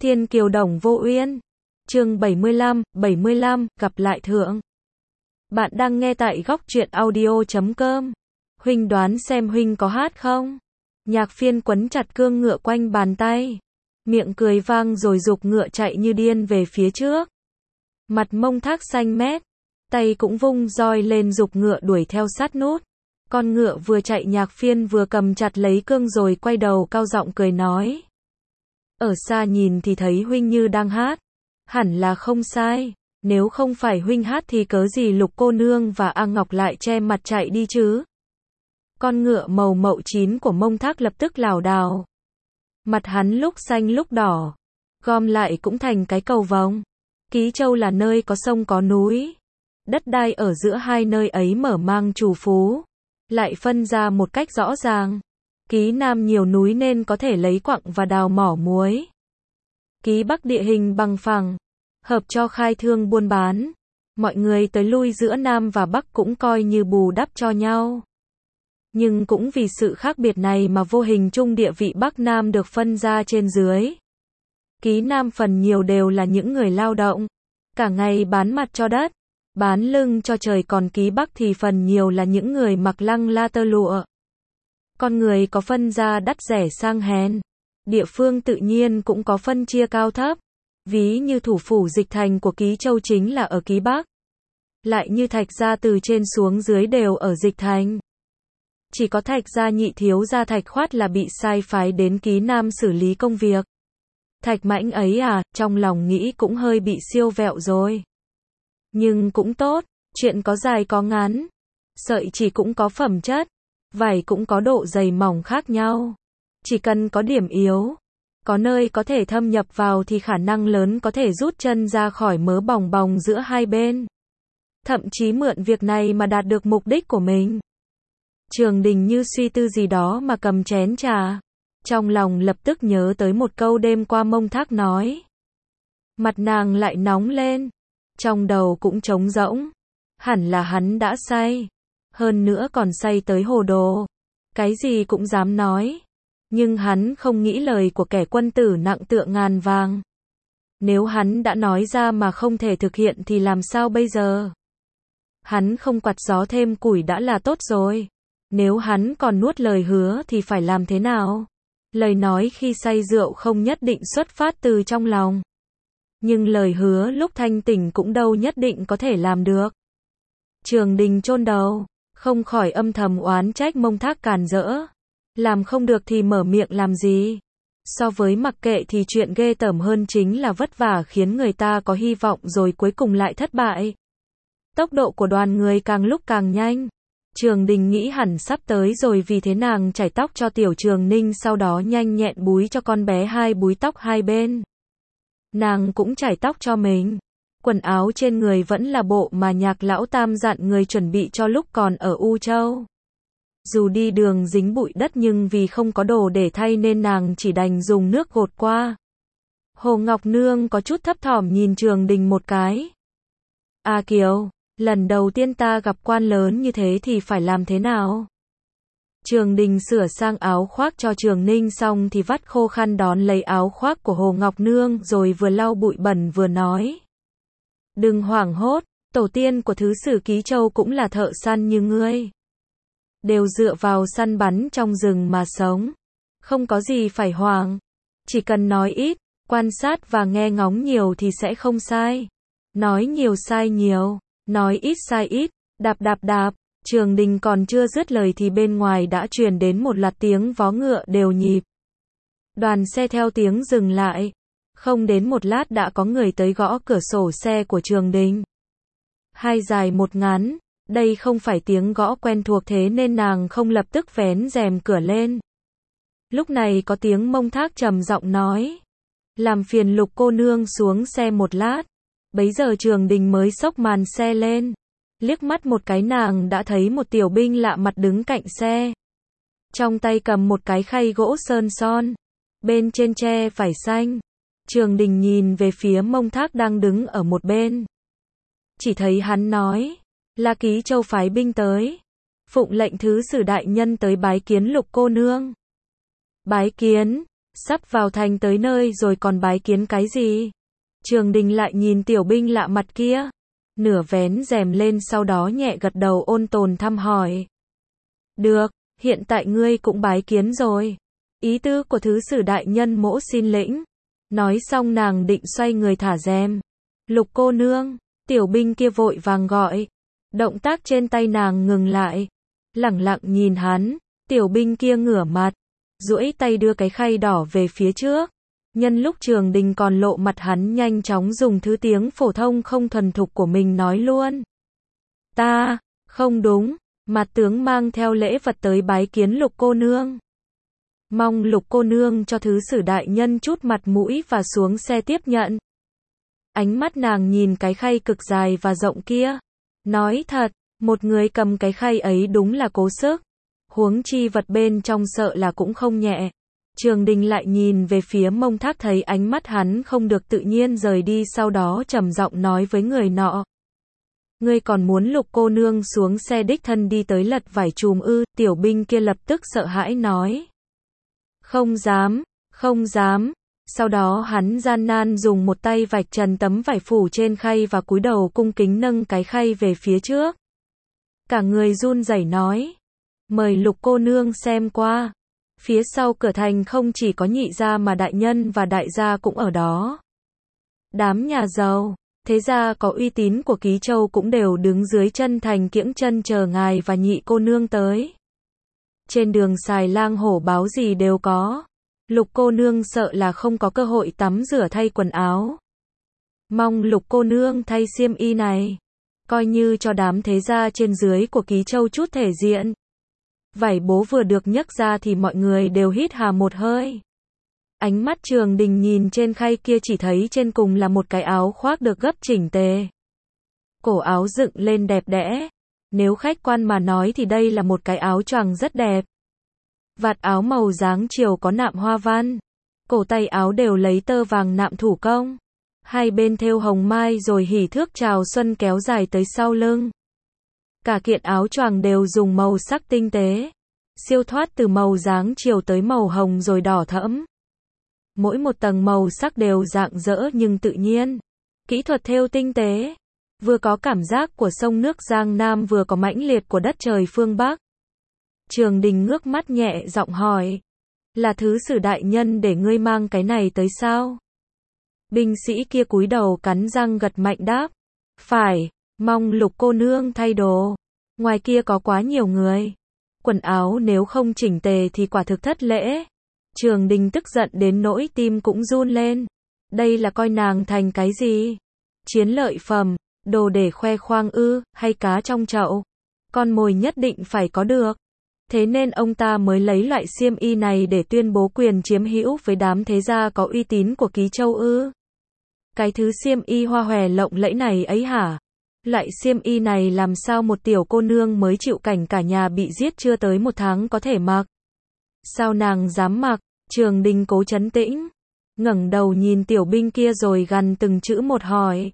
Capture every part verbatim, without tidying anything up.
Thiên Kiều Đồng Vô Uyên. Chương bảy mươi lăm, bảy mươi lăm, gặp lại thượng. Bạn đang nghe tại góc truyện audio chấm com. Huynh đoán xem huynh có hát không? Nhạc Phiên quấn chặt cương ngựa quanh bàn tay, miệng cười vang rồi giục ngựa chạy như điên về phía trước. Mặt Mông Thác xanh mét, tay cũng vung roi lên giục ngựa đuổi theo sát nút. Con ngựa vừa chạy Nhạc Phiên vừa cầm chặt lấy cương rồi quay đầu cao giọng cười nói: ở xa nhìn thì thấy huynh như đang hát, hẳn là không sai, nếu không phải huynh hát thì cớ gì Lục cô nương và A Ngọc lại che mặt chạy đi chứ? Con ngựa màu mậu chín của Mông Thác lập tức lảo đảo. Mặt hắn lúc xanh lúc đỏ, gom lại cũng thành cái cầu vồng. Ký Châu là nơi có sông có núi, đất đai ở giữa hai nơi ấy mở mang trù phú, lại phân ra một cách rõ ràng. Ký Nam nhiều núi nên có thể lấy quặng và đào mỏ muối. Ký Bắc địa hình bằng phẳng, hợp cho khai thương buôn bán. Mọi người tới lui giữa Nam và Bắc cũng coi như bù đắp cho nhau. Nhưng cũng vì sự khác biệt này mà vô hình chung địa vị Bắc Nam được phân ra trên dưới. Ký Nam phần nhiều đều là những người lao động, cả ngày bán mặt cho đất, bán lưng cho trời, còn Ký Bắc thì phần nhiều là những người mặc lăng la tơ lụa. Con người có phân ra đắt rẻ sang hèn, địa phương tự nhiên cũng có phân chia cao thấp. Ví như thủ phủ Dịch Thành của Ký Châu chính là ở Ký Bắc, lại như Thạch gia từ trên xuống dưới đều ở Dịch Thành. Chỉ có Thạch gia nhị thiếu gia Thạch Khoát là bị sai phái đến Ký Nam xử lý công việc. Thạch Mãnh ấy à, trong lòng nghĩ cũng hơi bị siêu vẹo rồi. Nhưng cũng tốt, chuyện có dài có ngắn. Sợi chỉ cũng có phẩm chất, vải cũng có độ dày mỏng khác nhau. Chỉ cần có điểm yếu, có nơi có thể thâm nhập vào thì khả năng lớn có thể rút chân ra khỏi mớ bòng bòng giữa hai bên. Thậm chí mượn việc này mà đạt được mục đích của mình. Trường Đình như suy tư gì đó mà cầm chén trà. Trong lòng lập tức nhớ tới một câu đêm qua Mông Thác nói. Mặt nàng lại nóng lên. Trong đầu cũng trống rỗng. Hẳn là hắn đã say. Hơn nữa còn say tới hồ đồ. Cái gì cũng dám nói. Nhưng hắn không nghĩ lời của kẻ quân tử nặng tựa ngàn vàng. Nếu hắn đã nói ra mà không thể thực hiện thì làm sao bây giờ? Hắn không quạt gió thêm củi đã là tốt rồi. Nếu hắn còn nuốt lời hứa thì phải làm thế nào? Lời nói khi say rượu không nhất định xuất phát từ trong lòng. Nhưng lời hứa lúc thanh tỉnh cũng đâu nhất định có thể làm được. Trường Đình chôn đầu, không khỏi âm thầm oán trách Mông Thác càn rỡ. Làm không được thì mở miệng làm gì? So với mặc kệ thì chuyện ghê tởm hơn chính là vất vả khiến người ta có hy vọng rồi cuối cùng lại thất bại. Tốc độ của đoàn người càng lúc càng nhanh. Trường Đình nghĩ hẳn sắp tới rồi, vì thế nàng chải tóc cho Tiểu Trường Ninh, sau đó nhanh nhẹn búi cho con bé hai búi tóc hai bên. Nàng cũng chải tóc cho mình. Quần áo trên người vẫn là bộ mà Nhạc lão tam dặn người chuẩn bị cho lúc còn ở U Châu. Dù đi đường dính bụi đất nhưng vì không có đồ để thay nên nàng chỉ đành dùng nước gột qua. Hồ Ngọc Nương có chút thấp thỏm nhìn Trường Đình một cái. A Kiều, lần đầu tiên ta gặp quan lớn như thế thì phải làm thế nào? Trường Đình sửa sang áo khoác cho Trường Ninh xong thì vắt khô khăn đón lấy áo khoác của Hồ Ngọc Nương rồi vừa lau bụi bẩn vừa nói. Đừng hoảng hốt, tổ tiên của thứ sử Ký Châu cũng là thợ săn như ngươi. Đều dựa vào săn bắn trong rừng mà sống. Không có gì phải hoảng. Chỉ cần nói ít, quan sát và nghe ngóng nhiều thì sẽ không sai. Nói nhiều sai nhiều, nói ít sai ít, đạp đạp đạp. Trường Đình còn chưa dứt lời thì bên ngoài đã truyền đến một loạt tiếng vó ngựa đều nhịp. Đoàn xe theo tiếng dừng lại. Không đến một lát đã có người tới gõ cửa sổ xe của Trường Đình. Hai dài một ngắn. Đây không phải tiếng gõ quen thuộc thế nên nàng không lập tức vén rèm cửa lên. Lúc này có tiếng Mông Thác trầm giọng nói. Làm phiền Lục cô nương xuống xe một lát. Bấy giờ Trường Đình mới xốc màn xe lên. Liếc mắt một cái nàng đã thấy một tiểu binh lạ mặt đứng cạnh xe. Trong tay cầm một cái khay gỗ sơn son. Bên trên tre vải xanh. Trường Đình nhìn về phía Mông Thác đang đứng ở một bên. Chỉ thấy hắn nói. Là Ký Châu phái binh tới. Phụng lệnh thứ sử đại nhân tới bái kiến Lục cô nương. Bái kiến. Sắp vào thành tới nơi rồi còn bái kiến cái gì? Trường Đình lại nhìn tiểu binh lạ mặt kia. Nửa vén rèm lên sau đó nhẹ gật đầu ôn tồn thăm hỏi. Được, hiện tại ngươi cũng bái kiến rồi. Ý tứ của thứ sử đại nhân mỗ xin lĩnh. Nói xong nàng định xoay người thả rèm. Lục cô nương, tiểu binh kia vội vàng gọi. Động tác trên tay nàng ngừng lại. Lẳng lặng nhìn hắn, tiểu binh kia ngửa mặt. Duỗi tay đưa cái khay đỏ về phía trước. Nhân lúc Trường Đình còn lộ mặt hắn nhanh chóng dùng thứ tiếng phổ thông không thuần thục của mình nói luôn. Ta, không đúng, mặt tướng mang theo lễ vật tới bái kiến lục cô nương. Mong lục cô nương cho thứ sử đại nhân chút mặt mũi và xuống xe tiếp nhận. Ánh mắt nàng nhìn cái khay cực dài và rộng kia. Nói thật, một người cầm cái khay ấy đúng là cố sức. Huống chi vật bên trong sợ là cũng không nhẹ. Trường Đình lại nhìn về phía Mông Thác thấy ánh mắt hắn không được tự nhiên rời đi sau đó trầm giọng nói với người nọ. Ngươi còn muốn lục cô nương xuống xe đích thân đi tới lật vải chùm ư? Tiểu binh kia lập tức sợ hãi nói. Không dám, không dám. Sau đó hắn gian nan dùng một tay vạch trần tấm vải phủ trên khay và cúi đầu cung kính nâng cái khay về phía trước. Cả người run rẩy nói. Mời lục cô nương xem qua. Phía sau cửa thành không chỉ có nhị gia mà đại nhân và đại gia cũng ở đó. Đám nhà giàu, thế gia có uy tín của Ký Châu cũng đều đứng dưới chân thành kiễng chân chờ ngài và nhị cô nương tới. Trên đường xài lang hổ báo gì đều có. Lục cô nương sợ là không có cơ hội tắm rửa thay quần áo. Mong lục cô nương thay xiêm y này. Coi như cho đám thế gia trên dưới của Ký Châu chút thể diện. Vải bố vừa được nhấc ra thì mọi người đều hít hà một hơi. Ánh mắt Trường Đình nhìn trên khay kia chỉ thấy trên cùng là một cái áo khoác được gấp chỉnh tề. Cổ áo dựng lên đẹp đẽ. Nếu khách quan mà nói thì đây là một cái áo choàng rất đẹp. Vạt áo màu dáng chiều có nạm hoa văn. Cổ tay áo đều lấy tơ vàng nạm thủ công. Hai bên thêu hồng mai rồi hỉ thước chào xuân kéo dài tới sau lưng. Cả kiện áo choàng đều dùng màu sắc tinh tế. Siêu thoát từ màu dáng chiều tới màu hồng rồi đỏ thẫm. Mỗi một tầng màu sắc đều rạng rỡ nhưng tự nhiên. Kỹ thuật thêu tinh tế. Vừa có cảm giác của sông nước Giang Nam vừa có mãnh liệt của đất trời phương Bắc. Trường Đình ngước mắt nhẹ giọng hỏi. Là thứ sử đại nhân để ngươi mang cái này tới sao? Binh sĩ kia cúi đầu cắn răng gật mạnh đáp. Phải, mong lục cô nương thay đồ. Ngoài kia có quá nhiều người. Quần áo nếu không chỉnh tề thì quả thực thất lễ. Trường Đình tức giận đến nỗi tim cũng run lên. Đây là coi nàng thành cái gì? Chiến lợi phẩm, đồ để khoe khoang ư, hay cá trong chậu? Con mồi nhất định phải có được. Thế nên ông ta mới lấy loại xiêm y này để tuyên bố quyền chiếm hữu với đám thế gia có uy tín của Ký Châu ư? Cái thứ xiêm y hoa hòe lộng lẫy này ấy hả? Loại xiêm y này làm sao một tiểu cô nương mới chịu cảnh cả nhà bị giết chưa tới một tháng có thể mặc? Sao nàng dám mặc? Trường Đình cố trấn tĩnh, ngẩng đầu nhìn tiểu binh kia rồi gằn từng chữ một hỏi.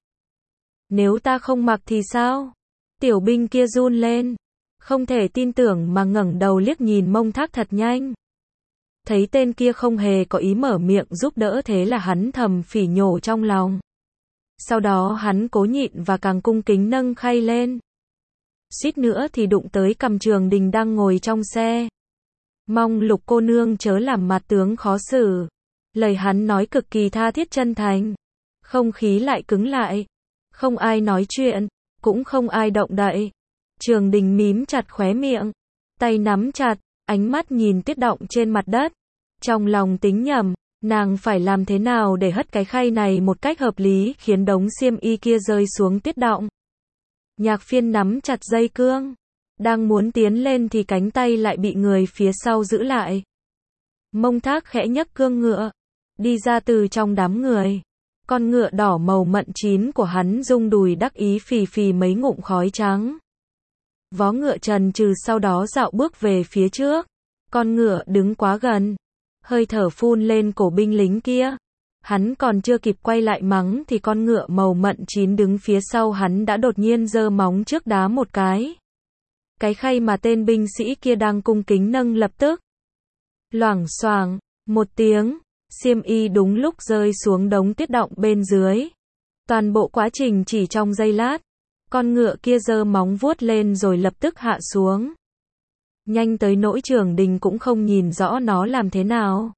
Nếu ta không mặc thì sao? Tiểu binh kia run lên, không thể tin tưởng mà ngẩng đầu liếc nhìn Mông Thác thật nhanh. Thấy tên kia không hề có ý mở miệng giúp đỡ thế là hắn thầm phỉ nhổ trong lòng. Sau đó hắn cố nhịn và càng cung kính nâng khay lên. Suýt nữa thì đụng tới cằm Trường Đình đang ngồi trong xe. Mong lục cô nương chớ làm mặt tướng khó xử. Lời hắn nói cực kỳ tha thiết chân thành. Không khí lại cứng lại. Không ai nói chuyện, cũng không ai động đậy. Trường Đình mím chặt khóe miệng, tay nắm chặt, ánh mắt nhìn tuyết động trên mặt đất. Trong lòng tính nhầm, nàng phải làm thế nào để hất cái khay này một cách hợp lý khiến đống xiêm y kia rơi xuống tuyết động. Nhạc Phiên nắm chặt dây cương, đang muốn tiến lên thì cánh tay lại bị người phía sau giữ lại. Mông Thác khẽ nhấc cương ngựa, đi ra từ trong đám người. Con ngựa đỏ màu mận chín của hắn rung đùi đắc ý phì phì mấy ngụm khói trắng. Vó ngựa trần trừ sau đó dạo bước về phía trước. Con ngựa đứng quá gần, hơi thở phun lên cổ binh lính kia. Hắn còn chưa kịp quay lại mắng thì con ngựa màu mận chín đứng phía sau hắn đã đột nhiên giơ móng trước đá một cái. Cái khay mà tên binh sĩ kia đang cung kính nâng lập tức loảng xoảng một tiếng, xiêm y đúng lúc rơi xuống đống tuyết đọng bên dưới. Toàn bộ quá trình chỉ trong giây lát. Con ngựa kia giơ móng vuốt lên rồi lập tức hạ xuống. Nhanh tới nỗi Trường Đình cũng không nhìn rõ nó làm thế nào.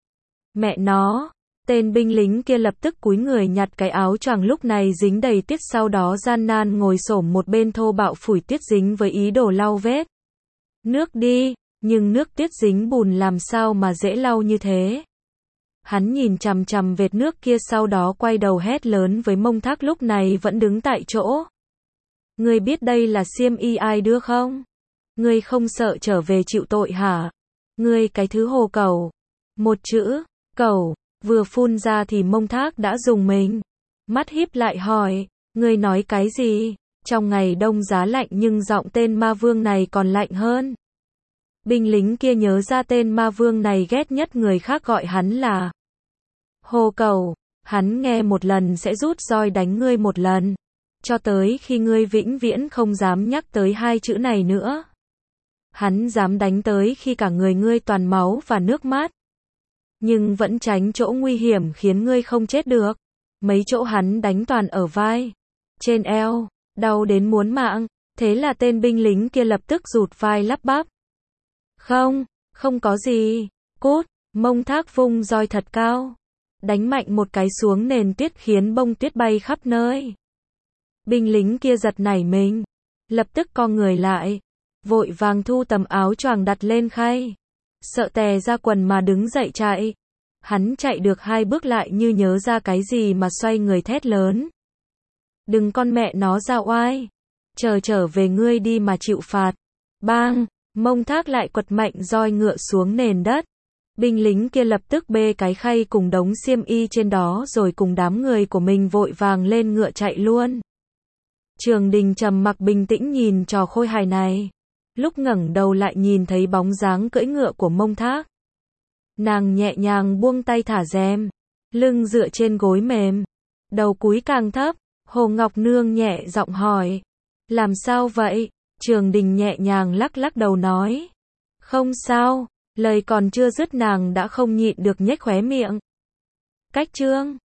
Mẹ nó, tên binh lính kia lập tức cúi người nhặt cái áo choàng lúc này dính đầy tuyết, sau đó gian nan ngồi xổm một bên thô bạo phủi tuyết dính với ý đồ lau vết nước đi, nhưng nước tuyết dính bùn làm sao mà dễ lau như thế. Hắn nhìn chằm chằm vệt nước kia, sau đó quay đầu hét lớn với Mông Thác lúc này vẫn đứng tại chỗ. Ngươi biết đây là xiêm y ai đưa không? Ngươi không sợ trở về chịu tội hả? Ngươi cái thứ hồ cẩu. Một chữ, cẩu, vừa phun ra thì Mông Thác đã rùng mình. Mắt híp lại hỏi, ngươi nói cái gì? Trong ngày đông giá lạnh nhưng giọng tên ma vương này còn lạnh hơn. Binh lính kia nhớ ra tên ma vương này ghét nhất người khác gọi hắn là hồ cẩu. Hắn nghe một lần sẽ rút roi đánh ngươi một lần. Cho tới khi ngươi vĩnh viễn không dám nhắc tới hai chữ này nữa. Hắn dám đánh tới khi cả người ngươi toàn máu và nước mắt. Nhưng vẫn tránh chỗ nguy hiểm khiến ngươi không chết được. Mấy chỗ hắn đánh toàn ở vai, trên eo, đau đến muốn mạng. Thế là tên binh lính kia lập tức rụt vai lắp bắp. Không, không có gì. Cút, Mông Thác vung roi thật cao. Đánh mạnh một cái xuống nền tuyết khiến bông tuyết bay khắp nơi. Binh lính kia giật nảy mình. Lập tức co người lại. Vội vàng thu tấm áo choàng đặt lên khay. Sợ tè ra quần mà đứng dậy chạy. Hắn chạy được hai bước lại như nhớ ra cái gì mà xoay người thét lớn. Đừng con mẹ nó ra oai. Chờ trở về ngươi đi mà chịu phạt. Bang, Mông Thác lại quật mạnh roi ngựa xuống nền đất. Binh lính kia lập tức bê cái khay cùng đống xiêm y trên đó rồi cùng đám người của mình vội vàng lên ngựa chạy luôn. Trường Đình trầm mặc bình tĩnh nhìn trò khôi hài này. Lúc ngẩng đầu lại nhìn thấy bóng dáng cưỡi ngựa của Mông Thác. Nàng nhẹ nhàng buông tay thả rèm, lưng dựa trên gối mềm, đầu cúi càng thấp. Hồ Ngọc Nương nhẹ giọng hỏi, làm sao vậy? Trường Đình nhẹ nhàng lắc lắc đầu nói, không sao. Lời còn chưa dứt nàng đã không nhịn được nhếch khóe miệng. Cách chương